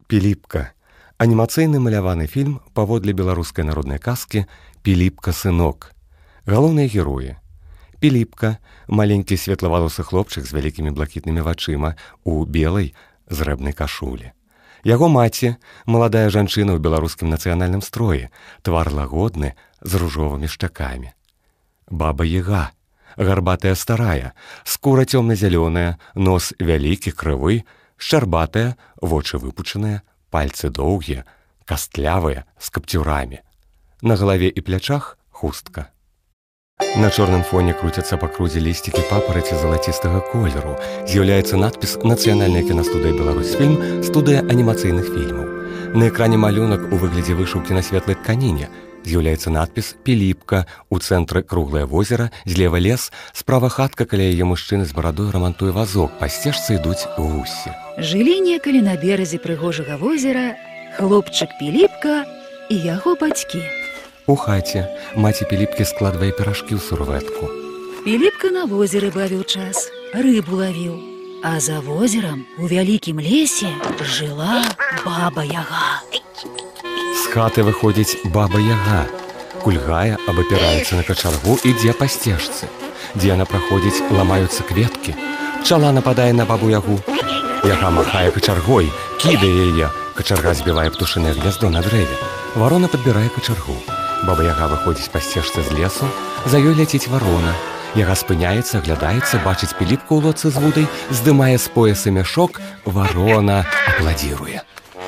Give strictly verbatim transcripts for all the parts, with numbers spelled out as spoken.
Піліпка. Анімацыйны маляваны фільм паводле беларускай народнай казкі «Піліпка, сынок». Галоўныя героі. Піліпка – маленькі светлавалосы хлопчык з вялікімі блакітнымі вачыма у белай зрэбнай кашулі. Яго маці – маладая жанчына ў беларускім нацыянальным строі, твар лагодны з ружовымі шчакамі. Баба-яга – гарбатая старая, скура цёмна-зялёная, нос вялікі, крывы, шчарбатая, вочы выпучаныя, пальцы доўгія, кастлявыя, з капцюрамі. На галаве і плячах хустка. На чорным фоне круцяцца па крузе лісцікі папараці залацістага колеру. З'яўляецца надпіс «Нацыянальная кінастудыя Беларусьфільм», студыя анімацыйных фільмаў. На экране малюнак у выглядзе вышыўкі на светлай тканіне. З'яўляецца надпіс «Піліпка», у цэнтры круглае возера, злева лес, справа хатка, каля яе мужчыны з барадой рамантуе вазок, па сцежцы ідуць гусі. Жылі некалі на беразе прыгожага возера хлопчык Піліпка і яго бацькі. У хаце маці Піліпкі складвае піражкі ў сурвэтку. Піліпка на возеры бавіў час, рыбу лавіў. А за возерам у вялікім лесе жыла баба-яга. З хаты выходзіць баба-яга. Кульгае, абапіраецца на качаргу, ідзе па сцежцы. Дзе яна праходзіць, ламаюцца кветкі. Пчала нападае на бабу-ягу. Яга махае качаргой, кідае яе. Качарга збівае птушынае гняздо на дрэве. Варона падбірае качаргу. Баба-яга выходзіць па сцежцы з лесу, за ёй ляціць варона. Яга спыняецца, аглядаецца, бачыць Піліпку ў лодцы з вудай, здымае з пояса мяшок, варона апладзіруе.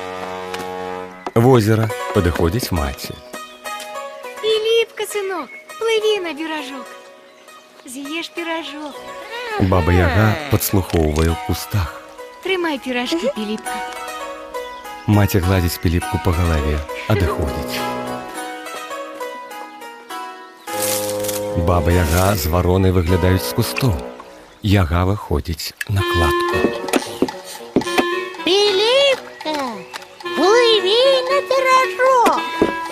Возера, падыходзіць маці. Піліпка, сынок, плыві на беражок. З'еш піражок. Баба-яга падслухоўвае ў кустах. Трымай піражкі, Піліпка. Маці гладзіць Піліпку па галаве, адыходзіць. Баба-яга з варонай выглядаюць з кустоў. Яга выходзіць на кладку. Піліпка, плыві на піражок.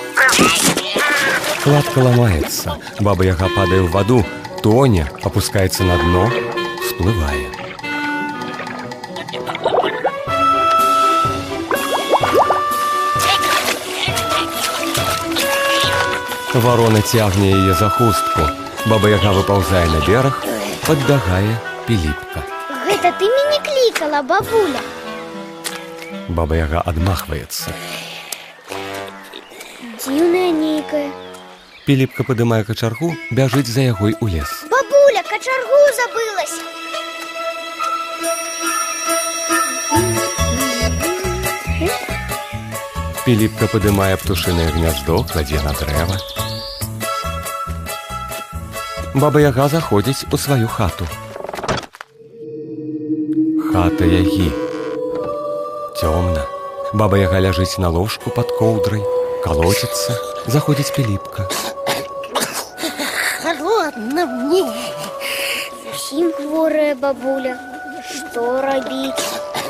Кладка ламаецца. Баба-яга падае ў ваду, тоне, апускаецца на дно, всплывае. Варона цягне яе за хустку. Баба-яга выпаўзае на бераг, падбягае Піліпка. Гэта ты мяне клікала, бабуля. Баба-яга адмахваецца. Дзіўная нейкая. Піліпка падымае качаргу, бяжыць за ягой у лес. Бабуля, качаргу забылася. Піліпка падымае птушынае гняздо, кладзе на дрэва. Баба-яга заходзіць у сваю хату. Хата ягі. Цёмна. Баба-яга ляжыць на ложку пад коўдрай, калоціцца, заходзіць Піліпка. Холодно мне. Зусім хворая бабуля. Што рабіць?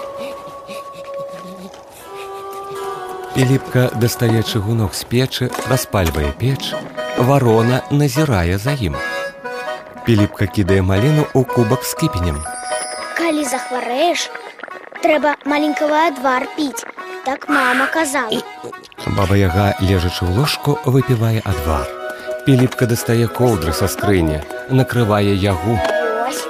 Піліпка дастае чыгунок з печы, распальвае печ. Варона назірае за ім. Піліпка кідае маліну ў кубак з кіпенем. Калі захварэеш, трэба маленькага адвар піць. Так мама казала. Баба-яга, лежачы ў ложку, выпівае адвар. Піліпка дастае коўдры са скрыні, накрывае ягу. Ось.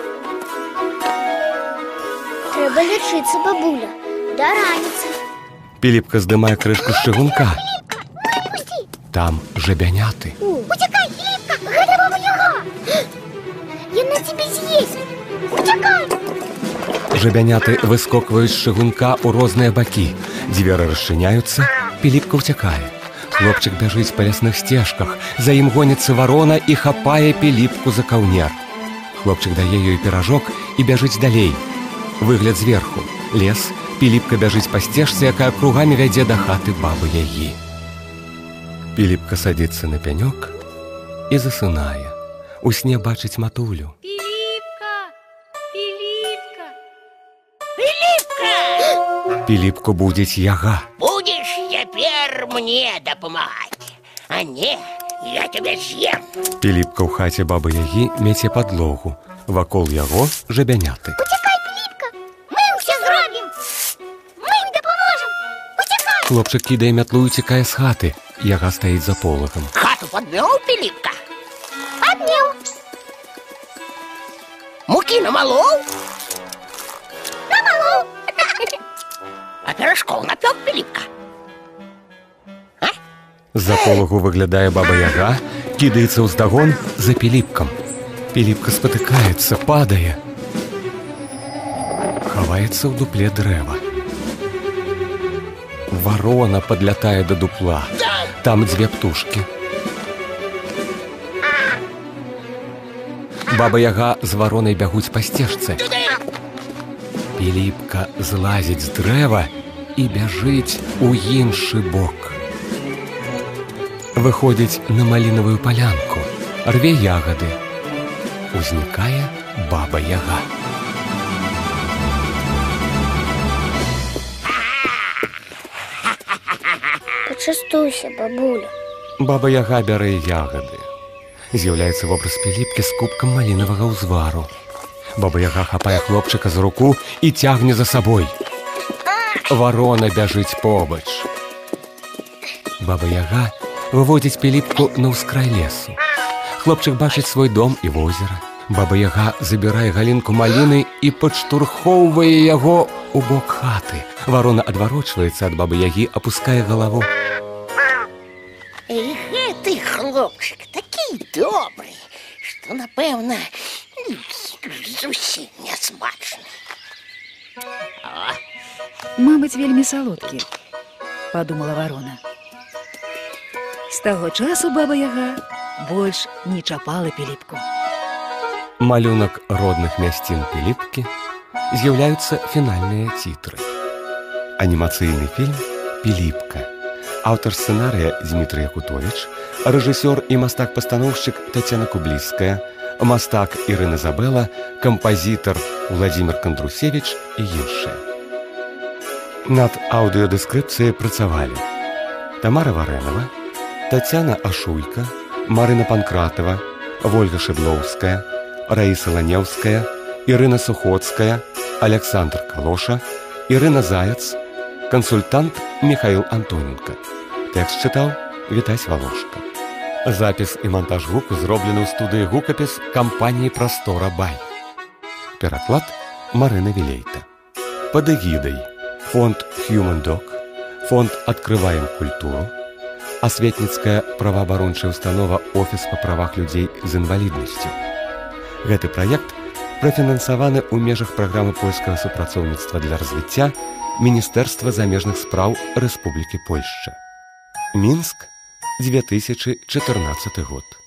Трэба лячыцца, бабуля, да раніцы. Піліпка здымае крышку з чыгунка. Там жабяняты. Уцякай, Піліпка, гэта баба-яга. Яна цябе з'есть. Уцякай. Жабяняты выскокваюць з чыгунка ў розныя бакі. Дзверы расчыняюцца, Піліпка ўцякае. Хлопчык бяжыць па лясных сцежках. За ім гоніцца варона і хапае Піліпку за каўнер. Хлопчык дае ёй піражок і бяжыць далей. Выгляд зверху. Лес. Піліпка бяжыць па сцежцы, якая кругамі вядзе да хаты бабы-ягі. Піліпка садзіцца на пянёк і засынае. У сне бачыць матулю. Піліпка! Піліпка! Піліпка! Піліпку будзіць яга. Будешь теперь мне допомагать, а не, я тебя съем. Піліпка ў хаце бабы-ягі меце падлогу. Вакол яго жабяняты. Уцякай, Піліпка! Мы ўсё зробім! Мы ім дапаможам! Хлопчык кідае мятлу і цікае з хаты. Яга стаіць за полагам. Хату подмел, Пилипка? Подмел. Муки намолол? Намолол. А пирожков напек, Пилипка? З-за полагу выглядае баба-яга, кідаецца ўздагон за Піліпкам. Піліпка спатыкаецца, падае. Хаваецца ў дупле дрэва. Варона падлятае да дупла. Там дзве птушкі. Баба-яга з варонай бягуць па сцежцы. Піліпка злазіць з дрэва і бяжыць у іншы бок. Выходзіць на малінавую палянку, рве ягады. Узнікае баба-яга. Пачастуйся, бабуля. Баба-яга бярэ ягады. З'яўляецца вобраз Піліпкі з кубкам малінавага ўзвару. Баба-яга хапае хлопчыка за руку і цягне за сабой. Варона бяжыць побач. Баба-яга выводзіць Піліпку на ўскрай лесу. Хлопчык бачыць свой дом і возера. Баба-яга забірае галінку маліны і падштурхоўвае яго ў бок хаты. Варона адварочваецца ад бабы-ягі, апускае галаву. Эх, ты, хлопчик, такі добрый, што, напэўна, зусім нясмачны. Мабыць, вельмі салодкі, падумала варона. З таго часу баба-яга больш не чапала Піліпку. Малюнак родных мясцін Піліпкі, з'яўляюцца фінальныя цітры. Анімацыйны фільм «Піліпка». Аўтар сцэнарыя Дмітрый Якутовіч, рэжысёр і мастак-пастаноўшчык Тацяна Кубліская, мастак Ірына Забэла, кампазітар Владзімір Кандрусевіч і іншыя. Над аўдыёдэскрыпцыяй працавалі Тамара Варэнава, Тацяна Ашуйка, Марына Панкратова, Вольга Шыдлоўская, Раіса Ланеўская, Ірына Сухоцкая, Александр Калоша, Ірына Заяц, кансультант Михаил Антоненко. Тэкст чытаў Вітась Валошка. Запіс і монтаж гуку зроблены ў студыі «Гукапіс» кампаніі «Прастора Бай». Пераклад Марына Вілейта. Пад эгідай фонд «Human Dog», фонд «Открываем культуру», асветніцкая праваабарончая установа «Офіс па правах людзей з інваліднасцю». Гэты праект прафінансаваны ў межах праграмы польскага супрацоўніцтва для развіцця Міністэрства замежных спраў Рэспублікі Польшча. Мінск, две тысячи чатырнаццаты год.